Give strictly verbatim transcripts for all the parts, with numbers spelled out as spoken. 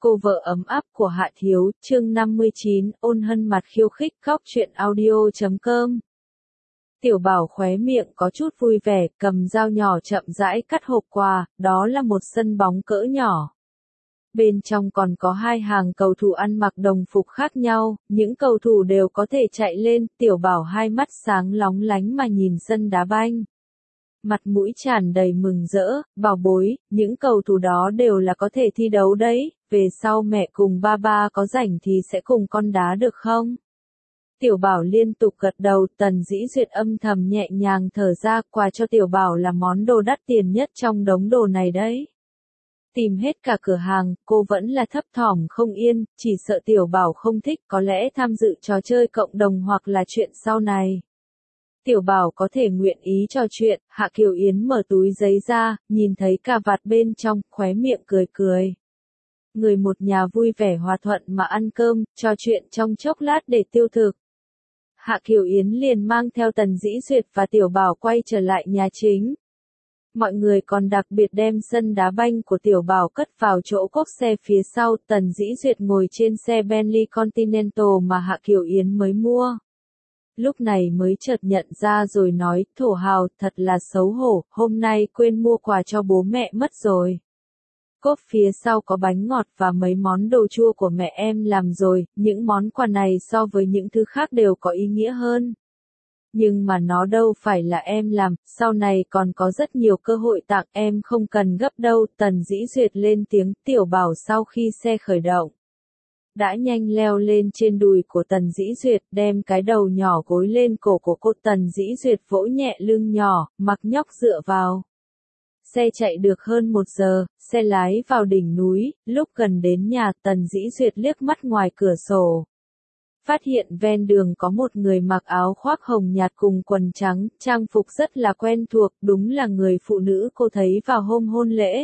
Cô vợ ấm áp của Hạ Thiếu, chương năm mươi chín, ôn hân mặt khiêu khích. Góc truyện audio chấm com. Tiểu Bảo khóe miệng có chút vui vẻ, cầm dao nhỏ chậm rãi cắt hộp quà, đó là một sân bóng cỡ nhỏ. Bên trong còn có hai hàng cầu thủ ăn mặc đồng phục khác nhau, những cầu thủ đều có thể chạy lên, Tiểu Bảo hai mắt sáng lóng lánh mà nhìn sân đá banh. Mặt mũi tràn đầy mừng rỡ, bảo bối, những cầu thủ đó đều là có thể thi đấu đấy, về sau mẹ cùng ba ba có rảnh thì sẽ cùng con đá được không? Tiểu Bảo liên tục gật đầu, Tần Dĩ Duyệt âm thầm nhẹ nhàng thở ra, quà cho Tiểu Bảo là món đồ đắt tiền nhất trong đống đồ này đấy. Tìm hết cả cửa hàng, cô vẫn là thấp thỏm không yên, chỉ sợ Tiểu Bảo không thích, có lẽ tham dự trò chơi cộng đồng hoặc là chuyện sau này. Tiểu Bảo có thể nguyện ý trò chuyện, Hạ Kiều Yến mở túi giấy ra, nhìn thấy cà vạt bên trong, khóe miệng cười cười. Người một nhà vui vẻ hòa thuận mà ăn cơm, trò chuyện trong chốc lát để tiêu thực. Hạ Kiều Yến liền mang theo Tần Dĩ Duyệt và Tiểu Bảo quay trở lại nhà chính. Mọi người còn đặc biệt đem sân đá banh của Tiểu Bảo cất vào chỗ cốp xe phía sau, Tần Dĩ Duyệt ngồi trên xe Bentley Continental mà Hạ Kiều Yến mới mua. Lúc này mới chợt nhận ra rồi nói, thổ hào, thật là xấu hổ, hôm nay quên mua quà cho bố mẹ mất rồi. Cốp phía sau có bánh ngọt và mấy món đồ chua của mẹ em làm rồi, những món quà này so với những thứ khác đều có ý nghĩa hơn. Nhưng mà nó đâu phải là em làm, sau này còn có rất nhiều cơ hội tặng, em không cần gấp đâu. Tần Dĩ Duyệt lên tiếng. Tiểu Bảo sau khi xe khởi động đã nhanh leo lên trên đùi của Tần Dĩ Duyệt, đem cái đầu nhỏ gối lên cổ của cô. Tần Dĩ Duyệt vỗ nhẹ lưng nhỏ, mặc nhóc dựa vào. Xe chạy được hơn một giờ, xe lái vào đỉnh núi, lúc gần đến nhà, Tần Dĩ Duyệt liếc mắt ngoài cửa sổ. Phát hiện ven đường có một người mặc áo khoác hồng nhạt cùng quần trắng, trang phục rất là quen thuộc, đúng là người phụ nữ cô thấy vào hôm hôn lễ.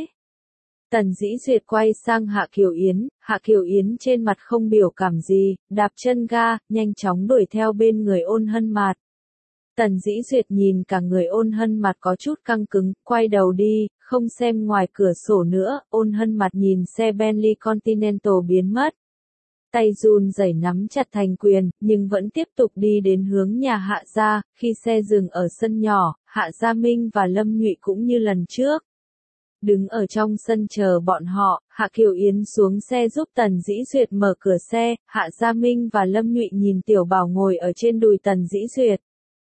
Tần Dĩ Duyệt quay sang Hạ Kiều Yến, Hạ Kiều Yến trên mặt không biểu cảm gì, đạp chân ga, nhanh chóng đuổi theo bên người Ôn Hân Mạt. Tần Dĩ Duyệt nhìn cả người Ôn Hân Mạt có chút căng cứng, quay đầu đi, không xem ngoài cửa sổ nữa. Ôn Hân Mạt nhìn xe Bentley Continental biến mất. Tay run rẩy nắm chặt thành quyền, nhưng vẫn tiếp tục đi đến hướng nhà Hạ gia. Khi xe dừng ở sân nhỏ, Hạ Gia Minh và Lâm Nhụy cũng như lần trước. Đứng ở trong sân chờ bọn họ, Hạ Kiều Yến xuống xe giúp Tần Dĩ Duyệt mở cửa xe, Hạ Gia Minh và Lâm Nhụy nhìn Tiểu Bảo ngồi ở trên đùi Tần Dĩ Duyệt.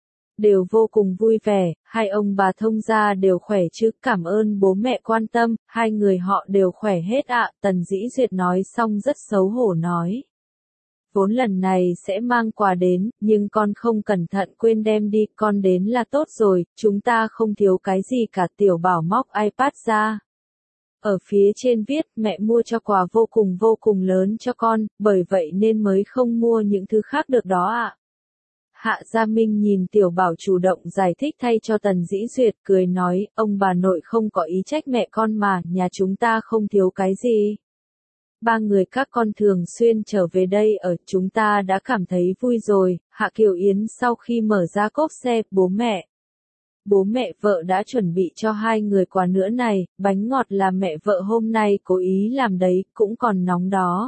Đều vô cùng vui vẻ, hai ông bà thông gia đều khỏe chứ, cảm ơn bố mẹ quan tâm, hai người họ đều khỏe hết ạ. Tần Dĩ Duyệt nói xong rất xấu hổ nói. Vốn lần này sẽ mang quà đến, nhưng con không cẩn thận quên đem đi, con đến là tốt rồi, chúng ta không thiếu cái gì cả. Tiểu Bảo móc iPad ra. Ở phía trên viết, mẹ mua cho quà vô cùng vô cùng lớn cho con, bởi vậy nên mới không mua những thứ khác được đó ạ. Hạ Gia Minh nhìn Tiểu Bảo chủ động giải thích thay cho Tần Dĩ Duyệt, cười nói, ông bà nội không có ý trách mẹ con mà, nhà chúng ta không thiếu cái gì. Ba người các con thường xuyên trở về đây ở, chúng ta đã cảm thấy vui rồi. Hạ Kiều Yến sau khi mở ra cốp xe, bố mẹ. Bố mẹ vợ đã chuẩn bị cho hai người quà nữa này, bánh ngọt là mẹ vợ hôm nay cố ý làm đấy, cũng còn nóng đó.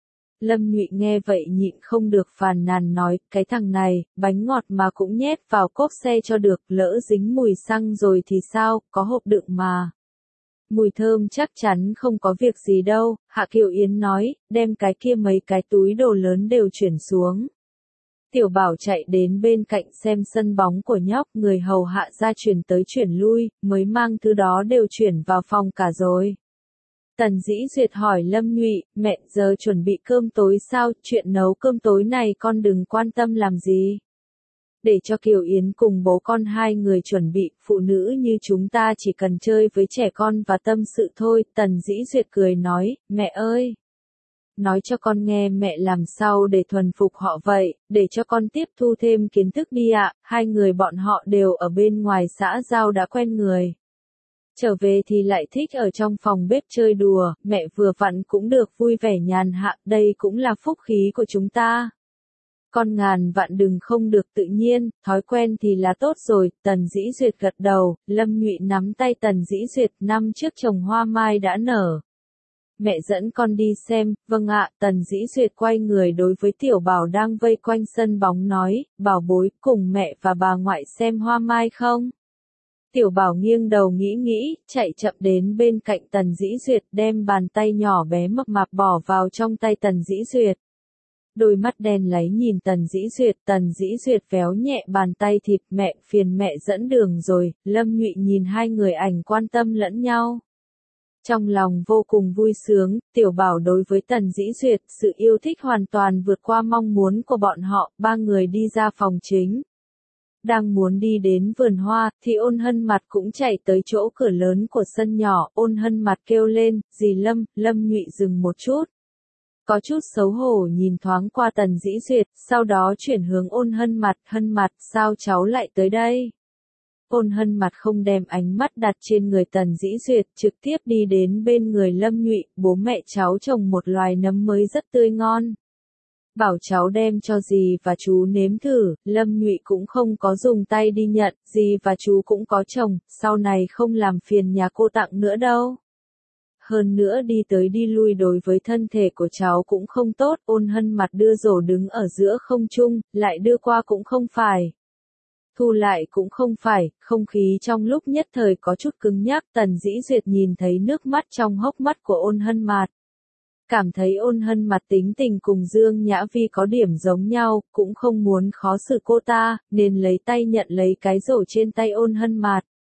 Lâm Nhụy nghe vậy nhịn không được phàn nàn nói, cái thằng này, bánh ngọt mà cũng nhét vào cốp xe cho được, lỡ dính mùi xăng rồi thì sao, có hộp đựng mà. Mùi thơm chắc chắn không có việc gì đâu. Hạ Kiều Yến nói, đem cái kia mấy cái túi đồ lớn đều chuyển xuống. Tiểu Bảo chạy đến bên cạnh xem sân bóng của nhóc, người hầu hạ ra chuyển tới chuyển lui, mới mang thứ đó đều chuyển vào phòng cả rồi. Tần Dĩ Duyệt hỏi Lâm Nhụy, mẹ giờ chuẩn bị cơm tối sao, chuyện nấu cơm tối này con đừng quan tâm làm gì. Để cho Kiều Yến cùng bố con hai người chuẩn bị, phụ nữ như chúng ta chỉ cần chơi với trẻ con và tâm sự thôi. Tần Dĩ Duyệt cười nói, mẹ ơi! Nói cho con nghe mẹ làm sao để thuần phục họ vậy, để cho con tiếp thu thêm kiến thức đi ạ. Hai người bọn họ đều ở bên ngoài xã giao đã quen người. Trở về thì lại thích ở trong phòng bếp chơi đùa, mẹ vừa vặn cũng được vui vẻ nhàn hạ, đây cũng là phúc khí của chúng ta. Con ngàn vạn đừng không được tự nhiên, thói quen thì là tốt rồi. Tần Dĩ Duyệt gật đầu, Lâm Nhụy nắm tay Tần Dĩ Duyệt, năm trước trồng hoa mai đã nở. mẹ dẫn con đi xem, vâng ạ, Tần Dĩ Duyệt quay người đối với Tiểu Bảo đang vây quanh sân bóng nói, bảo bối, cùng mẹ và bà ngoại xem hoa mai không? Tiểu Bảo nghiêng đầu nghĩ nghĩ, chạy chậm đến bên cạnh Tần Dĩ Duyệt đem bàn tay nhỏ bé mập mạp bỏ vào trong tay Tần Dĩ Duyệt. Đôi mắt đen láy nhìn Tần Dĩ Duyệt, Tần Dĩ Duyệt véo nhẹ bàn tay thịt, mẹ, phiền mẹ dẫn đường rồi. Lâm Nhụy nhìn hai người ảnh quan tâm lẫn nhau. Trong lòng vô cùng vui sướng, Tiểu Bảo đối với Tần Dĩ Duyệt, sự yêu thích hoàn toàn vượt qua mong muốn của bọn họ, ba người đi ra phòng chính. Đang muốn đi đến vườn hoa, thì Ôn Hân Mặt cũng chạy tới chỗ cửa lớn của sân nhỏ, Ôn Hân Mặt kêu lên, dì Lâm, Lâm Nhụy dừng một chút. Có chút xấu hổ nhìn thoáng qua Tần Dĩ Duyệt, sau đó chuyển hướng Ôn Hân Mặt, Hân Mặt, sao cháu lại tới đây? Ôn Hân Mặt không đem ánh mắt đặt trên người Tần Dĩ Duyệt, trực tiếp đi đến bên người Lâm Nhụy, bố mẹ cháu trồng một loài nấm mới rất tươi ngon. Bảo cháu đem cho dì và chú nếm thử, Lâm Nhụy cũng không có dùng tay đi nhận, dì và chú cũng có trồng, sau này không làm phiền nhà cô tặng nữa đâu. Hơn nữa đi tới đi lui đối với thân thể của cháu cũng không tốt, Ôn Hân Mặt đưa rổ đứng ở giữa không trung, lại đưa qua cũng không phải. Thu lại cũng không phải, không khí trong lúc nhất thời có chút cứng nhắc, Tần Dĩ Duyệt nhìn thấy nước mắt trong hốc mắt của Ôn Hân Mặt. Cảm thấy Ôn Hân Mặt tính tình cùng Dương Nhã Vi có điểm giống nhau, cũng không muốn khó xử cô ta, nên lấy tay nhận lấy cái rổ trên tay Ôn Hân Mặt.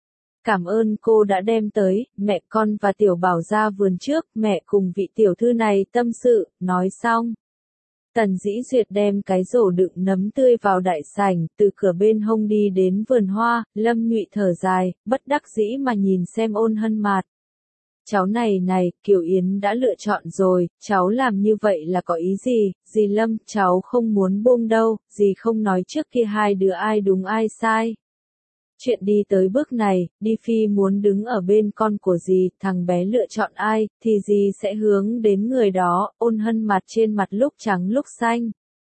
Cảm ơn cô đã đem tới, mẹ con và Tiểu Bảo ra vườn trước, mẹ cùng vị tiểu thư này tâm sự, nói xong. Tần Dĩ Duyệt đem cái rổ đựng nấm tươi vào đại sảnh, từ cửa bên hông đi đến vườn hoa, Lâm Nhụy thở dài, bất đắc dĩ mà nhìn xem Ôn Hân Mặt. Cháu này này, Kiều Yến đã lựa chọn rồi, cháu làm như vậy là có ý gì, dì Lâm, cháu không muốn buông đâu, dì không nói trước kia hai đứa ai đúng ai sai. Chuyện đi tới bước này, Đi Phi muốn đứng ở bên con của dì, thằng bé lựa chọn ai, thì dì sẽ hướng đến người đó, Ôn Hân Mặt trên mặt lúc trắng lúc xanh.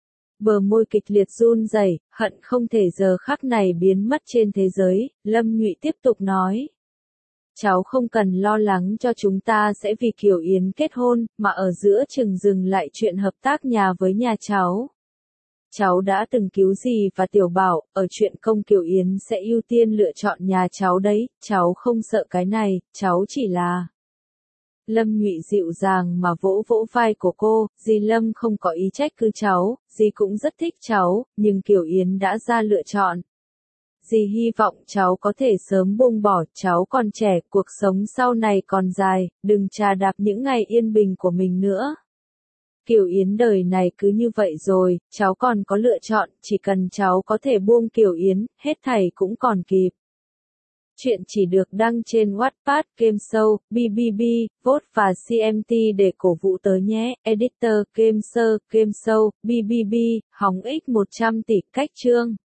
Bờ môi kịch liệt run rẩy, hận không thể giờ khắc này biến mất trên thế giới, Lâm Nhụy tiếp tục nói. Cháu không cần lo lắng cho chúng ta sẽ vì Kiều Yến kết hôn, mà ở giữa chừng dừng lại chuyện hợp tác nhà với nhà cháu. Cháu đã từng cứu dì và Tiểu Bảo, ở chuyện công Kiều Yến sẽ ưu tiên lựa chọn nhà cháu đấy, cháu không sợ cái này, cháu chỉ là... Lâm Nhụy dịu dàng mà vỗ vỗ vai của cô, dì Lâm không có ý trách cứ cháu, dì cũng rất thích cháu, nhưng Kiều Yến đã ra lựa chọn. Dì hy vọng cháu có thể sớm buông bỏ, cháu còn trẻ, cuộc sống sau này còn dài, đừng trà đạp những ngày yên bình của mình nữa. Kiều Yến đời này cứ như vậy rồi, cháu còn có lựa chọn, chỉ cần cháu có thể buông Kiều Yến, hết thảy cũng còn kịp. Chuyện chỉ được đăng trên Wattpad, Game Show, bê bê bê, Vote và xê em tê để cổ vũ tới nhé. Editor, Game Show, Game Show, bê bê bê, hóng x một trăm tỷ cách chương.